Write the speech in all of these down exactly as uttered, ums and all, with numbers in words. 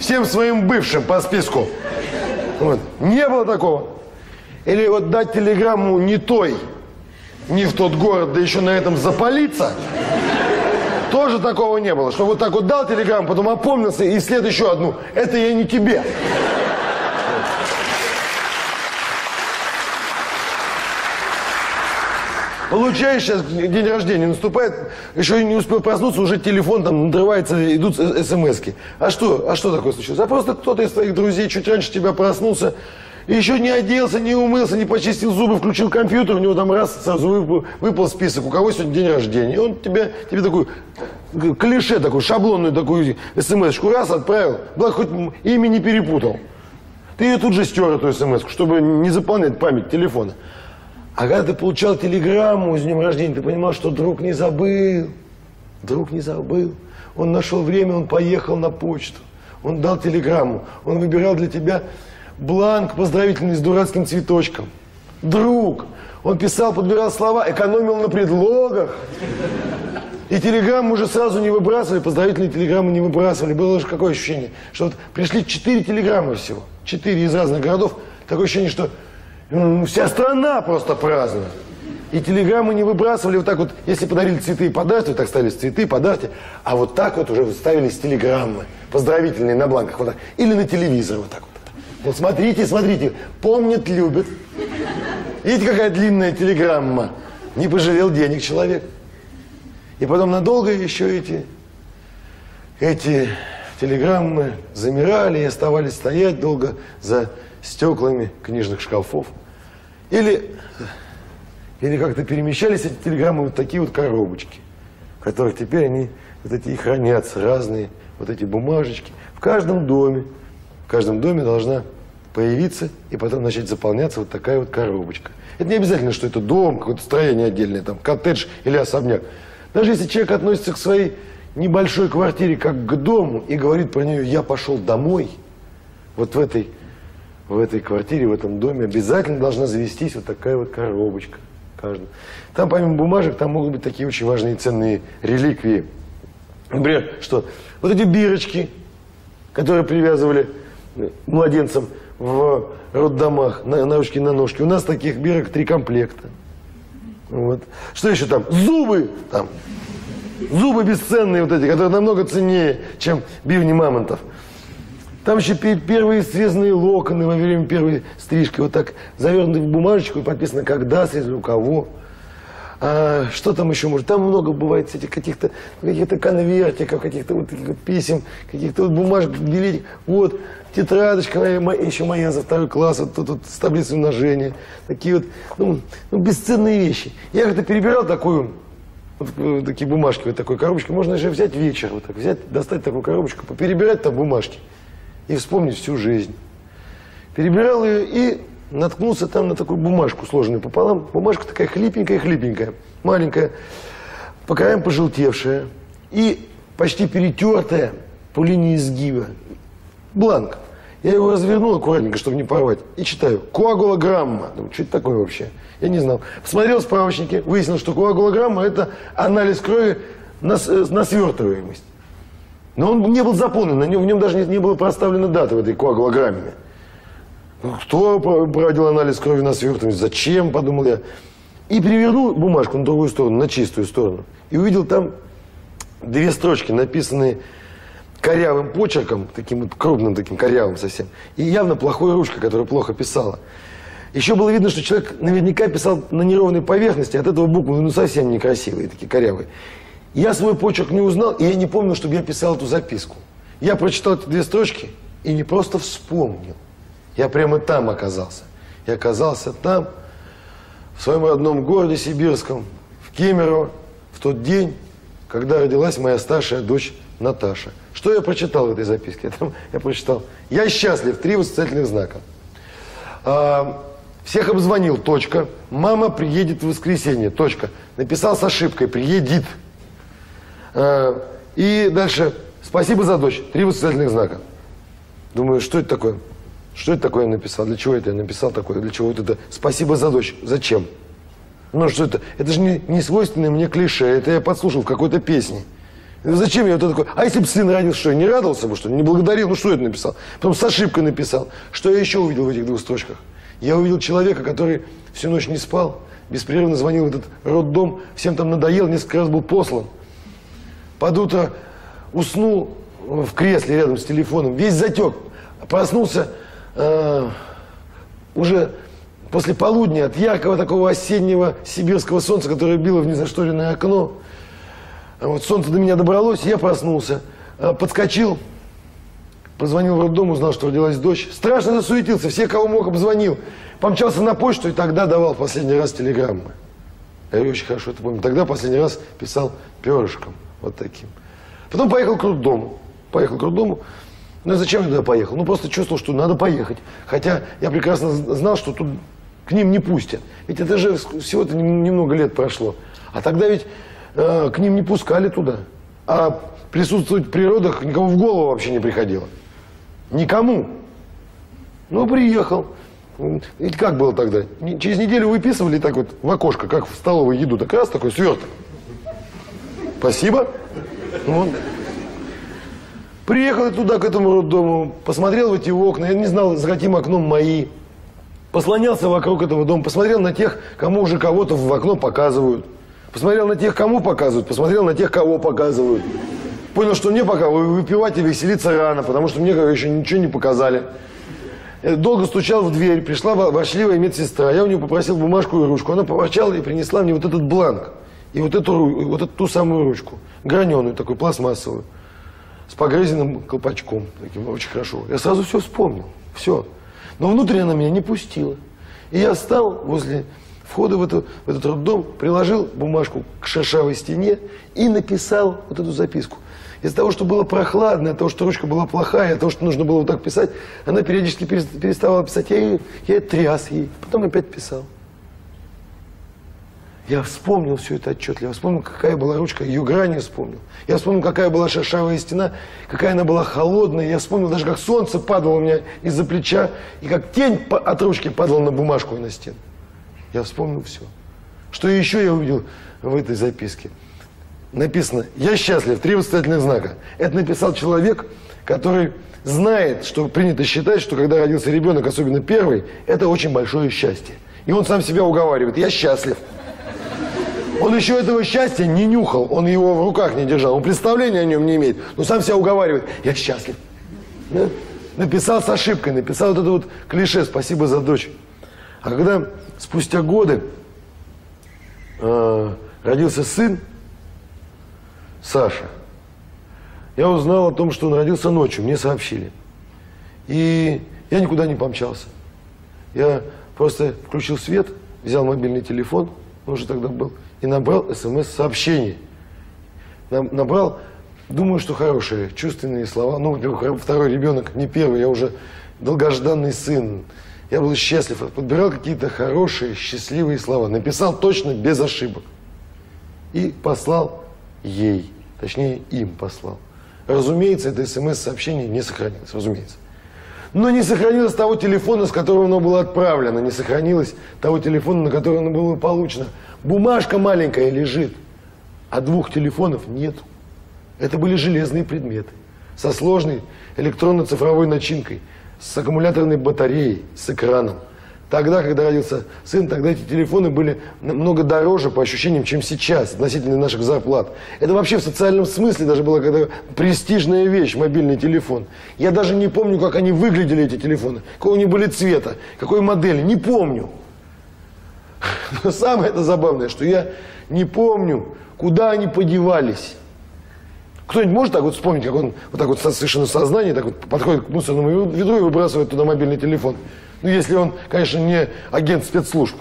всем своим бывшим по списку. Вот. Не было такого. Или вот дать телеграмму не той, не в тот город, да еще на этом запалиться. Тоже такого не было. Что вот так вот дал телеграмму, потом опомнился и след еще одну. Это я не тебе. Получаешь, сейчас день рождения наступает, еще не успел проснуться, уже телефон там надрывается, идут смс-ки. А что? А что такое случилось? А просто кто-то из твоих друзей чуть раньше тебя проснулся, и еще не оделся, не умылся, не почистил зубы, включил компьютер, у него там раз сразу выпал, выпал список, у кого сегодня день рождения. И он тебе, тебе такую клише, такую шаблонную такую смс-шку раз отправил, благо хоть имя не перепутал. Ты ее тут же стер, эту смс-ку, чтобы не заполнять память телефона. А когда ты получал телеграмму с днем рождения, ты понимал, что друг не забыл. Друг не забыл. Он нашел время, он поехал на почту. Он дал телеграмму. Он выбирал для тебя бланк поздравительный с дурацким цветочком. Друг. Он писал, подбирал слова, экономил на предлогах. И телеграмму уже сразу не выбрасывали, поздравительные телеграммы не выбрасывали. Было же какое ощущение, что вот пришли четыре телеграммы всего. Четыре из разных городов. Такое ощущение, что вся страна просто празднует. И телеграммы не выбрасывали вот так вот. Если подарили цветы и подарки, вот так ставились цветы, подарки. А вот так вот уже ставились телеграммы поздравительные на бланках. Вот так. Или на телевизор вот так вот. Вот смотрите, смотрите. Помнит, любит. Видите, какая длинная телеграмма. Не пожалел денег человек. И потом надолго еще эти, эти телеграммы замирали и оставались стоять долго за стеклами книжных шкафов. Или, или как-то перемещались эти телеграммы вот такие вот коробочки, в которых теперь они вот эти и хранятся, разные вот эти бумажечки. В каждом доме, в каждом доме должна появиться и потом начать заполняться вот такая вот коробочка. Это не обязательно, что это дом, какое-то строение отдельное, там коттедж или особняк. Даже если человек относится к своей небольшой квартире как к дому и говорит про нее «я пошел домой», вот в этой В этой квартире, в этом доме обязательно должна завестись вот такая вот коробочка. Каждому. Там помимо бумажек, там могут быть такие очень важные и ценные реликвии. Например, что? Вот эти бирочки, которые привязывали младенцам в роддомах, на, на ручки, на ножки. У нас таких бирок три комплекта. Вот. Что еще там? Зубы! Там. Зубы бесценные вот эти, которые намного ценнее, чем бивни мамонтов. Там еще первые срезанные локоны во время первой стрижки, вот так завернуты в бумажечку и подписано, когда срезали, у кого. А, что там еще может? Там много бывает этих каких-то каких-то конвертиков, каких-то вот таких вот писем, каких-то вот бумажек, билетик. Вот, тетрадочка моя, еще моя за второй класс, вот тут вот, с таблицей умножения. Такие вот, ну, ну, бесценные вещи. Я как-то перебирал такую, вот, вот такие бумажки, вот такой коробочки. Можно же взять вечер, вот так взять, достать такую коробочку, поперебирать там бумажки. И вспомнить всю жизнь. Перебирал ее и наткнулся там на такую бумажку, сложенную пополам. Бумажка такая хлипенькая-хлипенькая, маленькая, по краям пожелтевшая и почти перетертая по линии изгиба. Бланк. Я его развернул аккуратненько, чтобы не порвать, и читаю. Коагулограмма. Думаю, что это такое вообще? Я не знал. Посмотрел справочники, выяснил, что коагулограмма – это анализ крови на, на свертываемость. Но он не был заполнен, на нем, в нем даже не, не было проставлена дата в этой коагулограмме. Кто проводил анализ крови на свертываемость? Зачем, подумал я. И перевернул бумажку на другую сторону, на чистую сторону. И увидел там две строчки, написанные корявым почерком, таким вот крупным, таким корявым совсем. И явно плохой ручкой, которая плохо писала. Еще было видно, что человек наверняка писал на неровной поверхности, от этого буквы ну, совсем некрасивые, такие корявые. Я свой почерк не узнал, и я не помню, чтобы я писал эту записку. Я прочитал эти две строчки и не просто вспомнил. Я прямо там оказался. Я оказался там, в своем родном городе сибирском, в Кемерово, в тот день, когда родилась моя старшая дочь Наташа. Что я прочитал в этой записке? Я, там, я прочитал: «Я счастлив», три восклицательных знака. А, всех обзвонил, точка. Мама приедет в воскресенье, точка. Написал с ошибкой, приедет. И дальше: спасибо за дочь, три восклицательных знака. Думаю, что это такое? Что это такое я написал? Для чего это я написал такое? Для чего вот это? Спасибо за дочь. Зачем? Ну что это? Это же не, не свойственное мне клише. Это я подслушал в какой-то песне. Зачем я вот это такой? А если бы сын родился, что, не радовался бы, что ли? Не благодарил? Ну, что это написал? Потом с ошибкой написал. Что я еще увидел в этих двух строчках? Я увидел человека, который всю ночь не спал, беспрерывно звонил в этот роддом, всем там надоел, несколько раз был послан. Под утро уснул в кресле рядом с телефоном, весь затек. Проснулся э, уже после полудня от яркого такого осеннего сибирского солнца, которое било в незашторенное окно. Вот солнце до меня добралось, я проснулся, э, подскочил, позвонил в роддом, узнал, что родилась дочь. Страшно засуетился, все, кого мог, обзвонил. Помчался на почту и тогда давал последний раз телеграммы. Я очень хорошо это помню. Тогда последний раз писал перышком, вот таким. Потом поехал к роддому. Поехал к роддому. Ну, зачем я туда поехал? Ну, просто чувствовал, что надо поехать. Хотя я прекрасно знал, что тут к ним не пустят. Ведь это же всего-то немного лет прошло. А тогда ведь э, к ним не пускали туда. А присутствовать при родах никому в голову вообще не приходило. Никому. Ну, приехал. Ведь как было тогда? Через неделю выписывали так вот в окошко, как в столовой еду. Так раз такой сверток. Спасибо. Вот. Приехал я туда, к этому роддому, посмотрел в эти окна, я не знал, за каким окном мои. Послонялся вокруг этого дома, посмотрел на тех, кому уже кого-то в окно показывают. Посмотрел на тех, кому показывают, посмотрел на тех, кого показывают. Понял, что мне пока выпивать и веселиться рано, потому что мне еще ничего не показали. Я долго стучал в дверь, пришла ворчливая медсестра, я у нее попросил бумажку и ручку. Она поворчала и принесла мне вот этот бланк. И вот эту, вот эту ту самую ручку, граненую, такую пластмассовую, с погрызенным колпачком, таким очень хорошо. Я сразу все вспомнил, все. Но внутрь она меня не пустила. И я встал возле входа в, эту, в этот роддом, приложил бумажку к шершавой стене и написал вот эту записку. Из-за того, что было прохладно, от того, что ручка была плохая, от того, что нужно было вот так писать, она периодически переставала писать. Я, ее, я тряс ей, потом опять писал. Я вспомнил все это отчетливо, вспомнил, какая была ручка, ее грани вспомнил. Я вспомнил, какая была шершавая стена, какая она была холодная. Я вспомнил даже, как солнце падало у меня из-за плеча, и как тень от ручки падала на бумажку и на стену. Я вспомнил все. Что еще я увидел в этой записке? Написано «Я счастлив», три восклицательных знака. Это написал человек, который знает, что принято считать, что когда родился ребенок, особенно первый, это очень большое счастье. И он сам себя уговаривает «Я счастлив». Он еще этого счастья не нюхал, он его в руках не держал, он представления о нем не имеет, но сам себя уговаривает, я счастлив. Да? Написал с ошибкой, написал вот это вот клише «спасибо за дочь». А когда спустя годы э, родился сын, Саша, я узнал о том, что он родился ночью, мне сообщили. И я никуда не помчался. Я просто включил свет, взял мобильный телефон, он уже тогда был, и набрал смс-сообщение. Набрал, думаю, что хорошие, чувственные слова. Ну, во-первых, второй ребенок, не первый, я уже долгожданный сын. Я был счастлив, подбирал какие-то хорошие, счастливые слова. Написал точно, без ошибок. И послал ей, точнее, им послал. Разумеется, это смс-сообщение не сохранилось, разумеется. Но не сохранилось того телефона, с которого оно было отправлено, не сохранилось того телефона, на который оно было получено. Бумажка маленькая лежит, а двух телефонов нет. Это были железные предметы, со сложной электронно-цифровой начинкой, с аккумуляторной батареей, с экраном. Тогда, когда родился сын, тогда эти телефоны были намного дороже, по ощущениям, чем сейчас, относительно наших зарплат. Это вообще в социальном смысле даже была когда престижная вещь, мобильный телефон. Я даже не помню, как они выглядели, эти телефоны, какого они были цвета, какой модели, не помню. Но самое это забавное, что я не помню, куда они подевались. Кто-нибудь может так вот вспомнить, как он вот так вот совершенно сознание так вот подходит к мусорному ведру и выбрасывает туда мобильный телефон? Ну, если он, конечно, не агент спецслужб.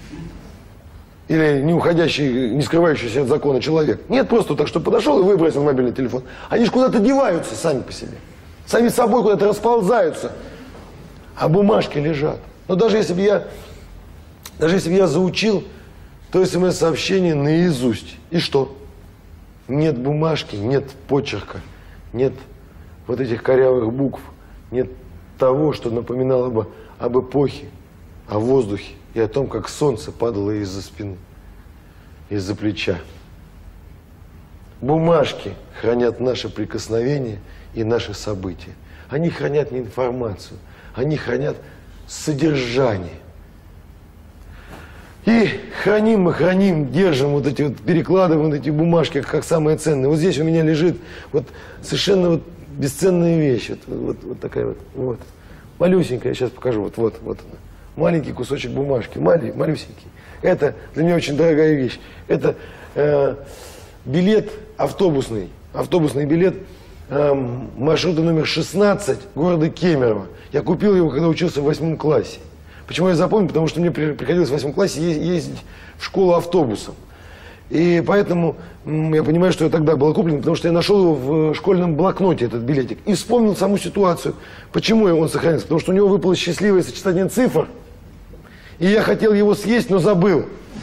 Или не уходящий, не скрывающийся от закона человек. Нет, просто так, что подошел и выбросил мобильный телефон. Они же куда-то деваются сами по себе. Сами собой куда-то расползаются. А бумажки лежат. Но даже если бы я, даже если бы я заучил то смс-сообщение наизусть. И что? Нет бумажки, нет почерка, нет вот этих корявых букв, нет того, что напоминало бы об эпохе, о воздухе и о том, как солнце падало из-за спины, из-за плеча. Бумажки хранят наши прикосновения и наши события. Они хранят не информацию, они хранят содержание. И храним мы, храним, держим вот эти вот, перекладываем вот эти бумажки как самые ценные. Вот здесь у меня лежит вот совершенно вот бесценная вещь. Вот, вот, вот такая вот, вот. Малюсенькая, я сейчас покажу, вот, вот, вот она. Маленький кусочек бумажки, малень, малюсенький. Это для меня очень дорогая вещь. Это э, билет автобусный, автобусный билет э, маршрута номер шестнадцать города Кемерово. Я купил его, когда учился в восьмом классе. Почему я запомнил? Потому что мне приходилось в восьмом классе ездить в школу автобусом. И поэтому я понимаю, что я тогда был куплен, потому что я нашел его в школьном блокноте, этот билетик. И вспомнил саму ситуацию. Почему он сохранился? Потому что у него выпало счастливое сочетание цифр. И я хотел его съесть, но забыл.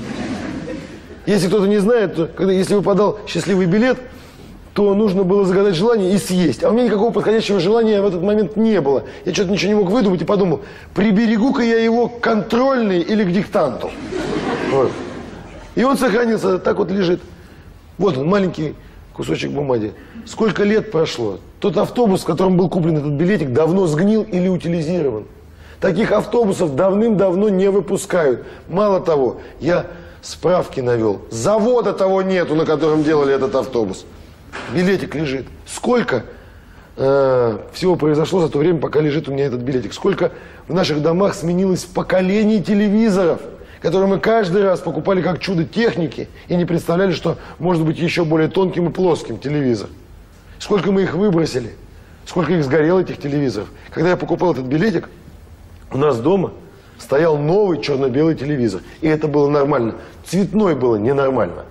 Если кто-то не знает, то когда, если выпадал счастливый билет, то нужно было загадать желание и съесть. А у меня никакого подходящего желания в этот момент не было. Я что-то ничего не мог выдумать и подумал, приберегу-ка я его к контрольной или к диктанту. Вот. И он сохранился, так вот лежит. Вот он, маленький кусочек бумаги. Сколько лет прошло? Тот автобус, в котором был куплен этот билетик, давно сгнил или утилизирован. Таких автобусов давным-давно не выпускают. Мало того, я справки навел. Завода того нету, на котором делали этот автобус. Билетик лежит. Сколько э, всего произошло за то время, пока лежит у меня этот билетик? Сколько в наших домах сменилось поколений телевизоров, которые мы каждый раз покупали как чудо техники и не представляли, что может быть еще более тонким и плоским телевизор. Сколько мы их выбросили, сколько их сгорело, этих телевизоров. Когда я покупал этот билетик, у нас дома стоял новый черно-белый телевизор. И это было нормально. Цветной было ненормально.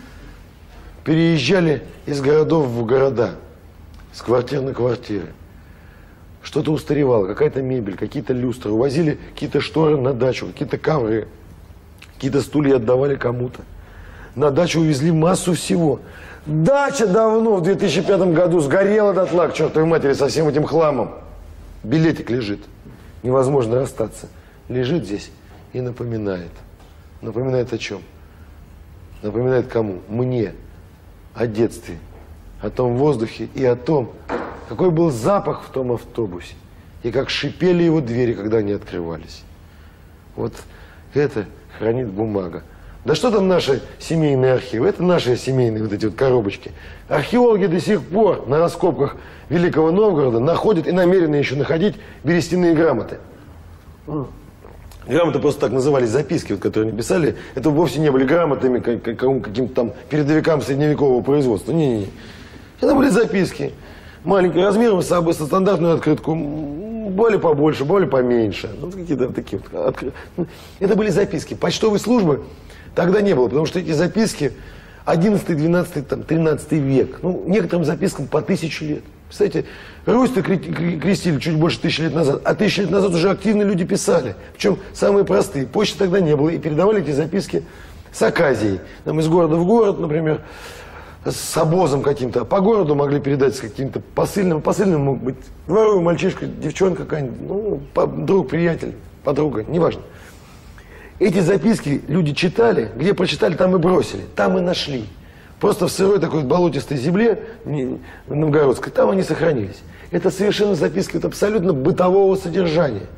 Переезжали из городов в города, с квартир на квартиры. Что-то устаревало, какая-то мебель, какие-то люстры. Увозили какие-то шторы на дачу, какие-то ковры, какие-то стулья отдавали кому-то. На дачу увезли массу всего. Дача давно, в две тысячи пятом году, сгорела дотла к чертовой матери со всем этим хламом. Билетик лежит. Невозможно расстаться. Лежит здесь и напоминает. Напоминает о чем? Напоминает кому? Мне. О детстве. О том воздухе и о том, какой был запах в том автобусе. И как шипели его двери, когда они открывались. Вот это хранит бумага. Да что там наши семейные архивы? Это наши семейные вот эти вот коробочки. Археологи до сих пор на раскопках Великого Новгорода находят и намерены еще находить берестяные грамоты. Грамоты просто так назывались, записки, вот, которые они писали. Это вовсе не были грамотами каким-то там передовикам средневекового производства. Не-не-не. Это были записки. Маленькие размером, со стандартную открытку. Были побольше, были поменьше. Ну, какие-то такие вот откры... Это были записки. Почтовой службы тогда не было, потому что эти записки одиннадцатый, двенадцатый, тринадцатый век. Ну, некоторым запискам по тысячу лет. Представляете, Русь-то крестили чуть больше тысячи лет назад, а тысячи лет назад уже активно люди писали. Причем самые простые. Почты тогда не было. И передавали эти записки с оказией. Там из города в город, например, с обозом каким-то. По городу могли передать с каким-то посыльным. Посыльным мог быть дворовый мальчишка, девчонка какая-нибудь, ну, друг, приятель, подруга, неважно. Эти записки люди читали, где прочитали, там и бросили, там и нашли. Просто в сырой такой болотистой земле новгородской, там они сохранились. Это совершенно записки вот, абсолютно бытового содержания.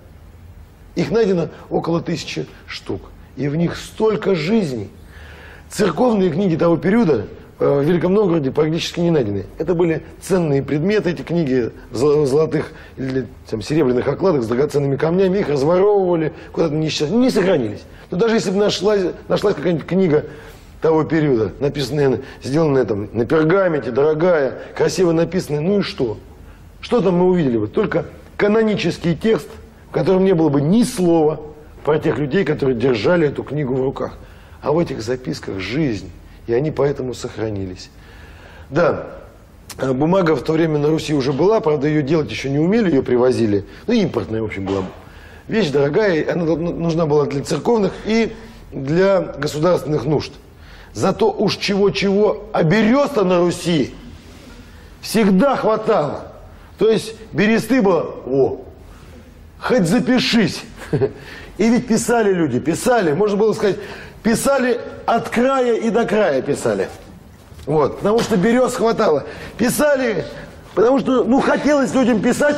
Их найдено около тысячи штук. И в них столько жизней. Церковные книги того периода в Великом Новгороде практически не найдены. Это были ценные предметы, эти книги в золотых или там, серебряных окладах с драгоценными камнями. Их разворовывали, куда-то не, не сохранились. Но даже если бы нашлась, нашлась какая-нибудь книга того периода, написанная, сделанная там на пергаменте, дорогая, красиво написанная, ну и что? Что там мы увидели бы? Только канонический текст, в котором не было бы ни слова про тех людей, которые держали эту книгу в руках. А в этих записках жизнь, и они поэтому сохранились. Да, бумага в то время на Руси уже была, правда, ее делать еще не умели, ее привозили. Ну, импортная, в общем, была вещь дорогая, она нужна была для церковных и для государственных нужд. Зато уж чего-чего, а береста на Руси всегда хватало. То есть бересты было, о, хоть запишись. И ведь писали люди, писали, можно было сказать, писали от края и до края писали. Вот, потому что берез хватало. Писали, потому что, ну, хотелось людям писать,